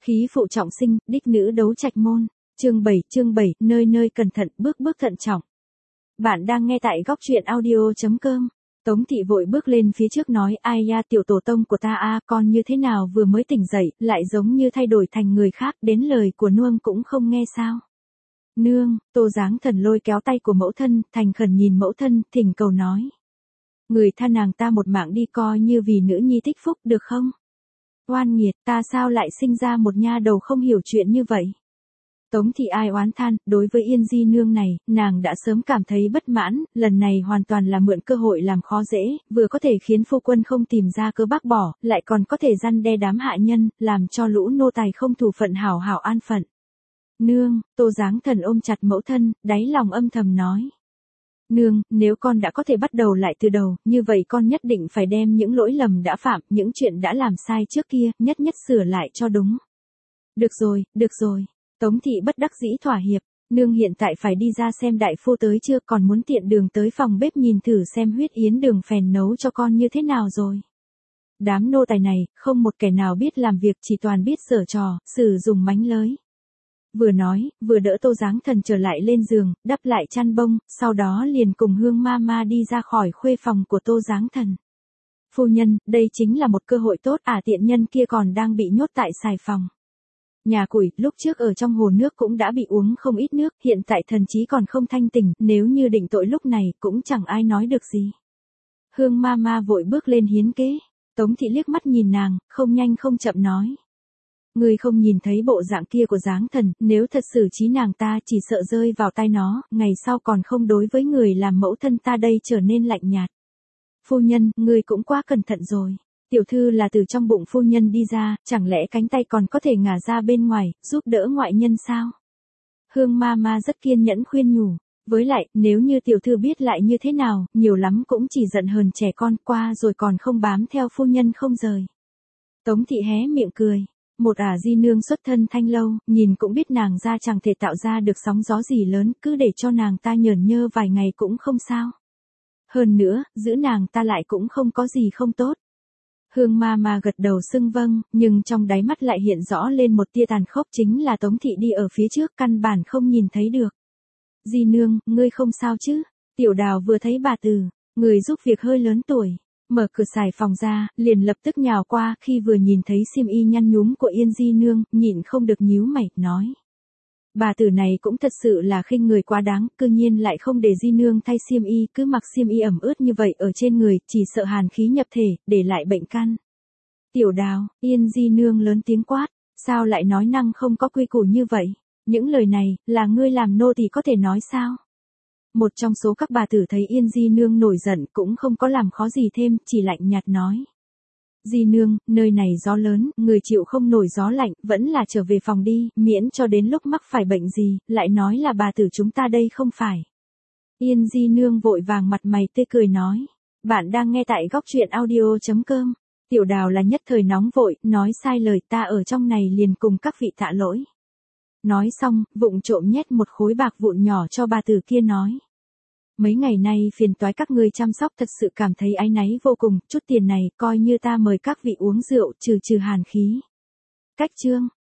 Khí phụ trọng sinh, đích nữ đấu trạch môn. Chương 7, nơi nơi cẩn thận, bước bước thận trọng. Bạn đang nghe tại góc truyện audio.com. Tống thị vội bước lên phía trước nói, ai ya, tiểu tổ tông của ta a, con như thế nào vừa mới tỉnh dậy, lại giống như thay đổi thành người khác, đến lời của nương cũng không nghe sao. Nương, Tô Giáng Thần lôi kéo tay của mẫu thân, thành khẩn nhìn mẫu thân, thỉnh cầu nói. Người tha nàng ta một mạng đi, coi như vì nữ nhi tích phúc, được không? Oan nghiệt, ta sao lại sinh ra một nha đầu không hiểu chuyện như vậy? Tống thị ai oán than, đối với Yên Di nương này, nàng đã sớm cảm thấy bất mãn, lần này hoàn toàn là mượn cơ hội làm khó dễ, vừa có thể khiến phu quân không tìm ra cớ bác bỏ, lại còn có thể răn đe đám hạ nhân, làm cho lũ nô tài không thủ phận hảo hảo an phận. Nương, Tô Giáng Thần ôm chặt mẫu thân, đáy lòng âm thầm nói. Nương, nếu con đã có thể bắt đầu lại từ đầu, như vậy con nhất định phải đem những lỗi lầm đã phạm, những chuyện đã làm sai trước kia, nhất nhất sửa lại cho đúng. Được rồi. Tống thị bất đắc dĩ thỏa hiệp, nương hiện tại phải đi ra xem đại phu tới chưa, còn muốn tiện đường tới phòng bếp nhìn thử xem huyết yến đường phèn nấu cho con như thế nào rồi. Đám nô tài này, không một kẻ nào biết làm việc, chỉ toàn biết giở trò, sử dụng mánh lới. Vừa nói, vừa đỡ Tô Giáng Thần trở lại lên giường, đắp lại chăn bông, sau đó liền cùng Hương Mama đi ra khỏi khuê phòng của Tô Giáng Thần. Phu nhân, đây chính là một cơ hội tốt, tiện nhân kia còn đang bị nhốt tại xài phòng. Nhà củi, lúc trước ở trong hồ nước cũng đã bị uống không ít nước, hiện tại thần trí còn không thanh tỉnh, nếu như định tội lúc này, cũng chẳng ai nói được gì. Hương Mama vội bước lên hiến kế. Tống thị liếc mắt nhìn nàng, không nhanh không chậm nói. Người không nhìn thấy bộ dạng kia của Giáng Thần, nếu thật xử trí nàng ta chỉ sợ rơi vào tay nó, ngày sau còn không đối với người làm mẫu thân ta đây trở nên lạnh nhạt. Phu nhân, người cũng quá cẩn thận rồi. Tiểu thư là từ trong bụng phu nhân đi ra, chẳng lẽ cánh tay còn có thể ngả ra bên ngoài, giúp đỡ ngoại nhân sao? Hương Mama rất kiên nhẫn khuyên nhủ. Với lại, nếu như tiểu thư biết lại như thế nào, nhiều lắm cũng chỉ giận hờn trẻ con, qua rồi còn không bám theo phu nhân không rời. Tống thị hé miệng cười. Một di nương xuất thân thanh lâu, nhìn cũng biết nàng ra chẳng thể tạo ra được sóng gió gì lớn, cứ để cho nàng ta nhởn nhơ vài ngày cũng không sao. Hơn nữa, giữ nàng ta lại cũng không có gì không tốt. Hương Mama gật đầu xưng vâng, nhưng trong đáy mắt lại hiện rõ lên một tia tàn khốc, chính là Tống thị đi ở phía trước, căn bản không nhìn thấy được. Di nương, ngươi không sao chứ? Tiểu Đào vừa thấy bà Từ, người giúp việc hơi lớn tuổi, mở cửa xài phòng ra, liền lập tức nhào qua, khi vừa nhìn thấy xiêm y nhăn nhúm của Yên Di nương, nhịn không được nhíu mày, nói. Bà Tử này cũng thật sự là khinh người quá đáng, cư nhiên lại không để Di nương thay xiêm y, cứ mặc xiêm y ẩm ướt như vậy ở trên người, chỉ sợ hàn khí nhập thể, để lại bệnh căn. Tiểu Đào, Yên Di nương lớn tiếng quát, sao lại nói năng không có quy củ như vậy? Những lời này, là ngươi làm nô thì có thể nói sao? Một trong số các bà tử thấy Yên Di nương nổi giận cũng không có làm khó gì thêm, chỉ lạnh nhạt nói. Di nương, nơi này gió lớn, người chịu không nổi gió lạnh, vẫn là trở về phòng đi, miễn cho đến lúc mắc phải bệnh gì, lại nói là bà tử chúng ta đây không phải. Yên Di nương vội vàng mặt mày tươi cười nói. Bạn đang nghe tại góc truyện audio.com. Tiểu Đào là nhất thời nóng vội, nói sai lời, ta ở trong này liền cùng các vị tạ lỗi. Nói xong, vụng trộm nhét một khối bạc vụn nhỏ cho bà tử kia nói. Mấy ngày nay phiền toái các ngươi chăm sóc, thật sự cảm thấy áy náy vô cùng, chút tiền này coi như ta mời các vị uống rượu trừ hàn khí. Cách chương.